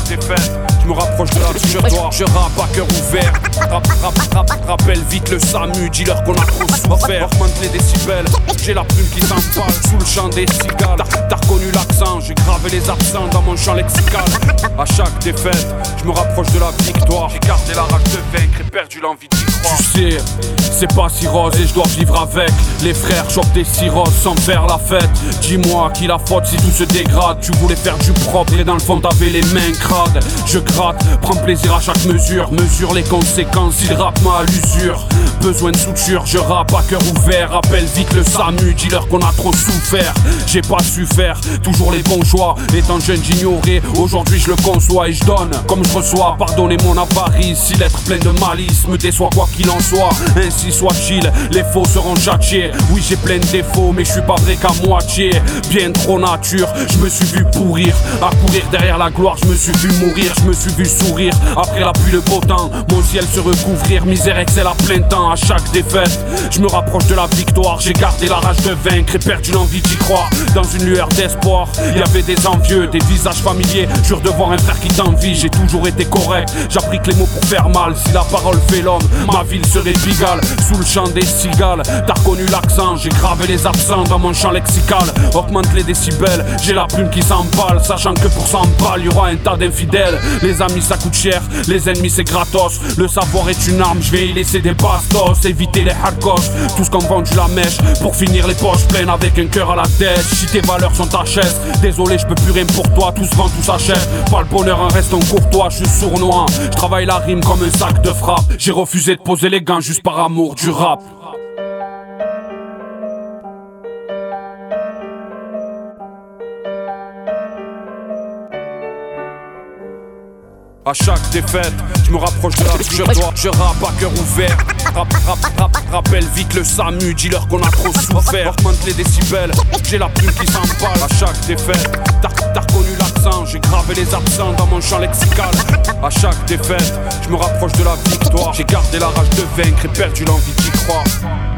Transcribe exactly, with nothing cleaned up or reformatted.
défaite, je me rapproche de la victoire. Je rappe à cœur ouvert. Rap, rap, rap, rappelle vite le SAMU, dis-leur qu'on a trop souffert. Augmente les décibels, j'ai la plume qui s'empale sous le chant des cigales. T'as, t'as reconnu l'accent, j'ai gravé les absents dans mon champ lexical. À chaque défaite, je me rapproche de la victoire. J'ai gardé la rage de vaincre et perdu l'envie d'y croire. Tu sais, c'est pas si rose et je dois vivre avec. Les frères chopent des cirrhoses sans faire la fête. Dis-moi qui la faute si tout se dégrade. Tu voulais faire du propre et dans le fond t'avais les mains crades. Je gratte, prends plaisir à chaque mesure. Mesure les conséquences, il rappe ma à l'usure. Besoin de suture, je rappe à cœur ouvert. Rappelle vite le SAMU, dis-leur qu'on a trop souffert. J'ai pas su faire toujours les bons choix. Étant jeune j'ignorais, aujourd'hui je le conçois et je donne comme je reçois. Pardonnez mon avarice, si l'être plein de malice me déçoit quoi qu'il en soit. Ainsi soit-il, les faux seront châtiés. Oui j'ai plein de défauts mais je suis pas vrai qu'à moitié. Bien trop nature, je me suis vu pourrir. À courir derrière la gloire, je me suis vu mourir. Je me suis vu sourire, après la pluie le beau temps. Mon ciel se recouvrir, misère excelle à plein temps. À chaque défaite, je me rapproche de la victoire. J'ai gardé la rage de vaincre et perdu l'envie d'y croire. Dans une lueur d'espoir, il y avait des envieux, des visages familiers. Jure de voir un frère qui t'envie, j'ai toujours été correct. J'applique les mots pour faire mal, si la parole fait l'homme, ma ville serait Pigalle. Sous le chant des cigales, t'as reconnu l'accent. J'ai gravé les absents dans mon champ lexical. Augmente les décibels, j'ai la plume qui s'emballe. Sachant que pour cent balles, y'aura un tas d'infidèles. Les amis ça coûte cher, les ennemis c'est gratos. Le savoir est une arme, je vais y laisser des bastos. Éviter les hardcos, tous qui ont vendu la mèche. Pour finir les poches pleines avec un cœur à la tête. Si tes valeurs sont ta chaise, désolé je peux plus rien pour toi. Tout se vend, tout s'achète, pas le bonheur en restant courtois. Je suis sournois, je travaille la rime comme un sac de frappe. J'ai refusé de poser les gants juste par amour du rap. À chaque défaite, je me rapproche de la victoire. Je rappe à cœur ouvert. Rap, rap, rap, rappelle vite le SAMU, dis-leur qu'on a trop souffert. Augmente les décibels, j'ai la plume qui s'emballe. À chaque défaite, t'as, t'as reconnu l'accent. J'ai gravé les absents dans mon champ lexical. À chaque défaite, je me rapproche de la victoire. J'ai gardé la rage de vaincre et perdu l'envie d'y croire.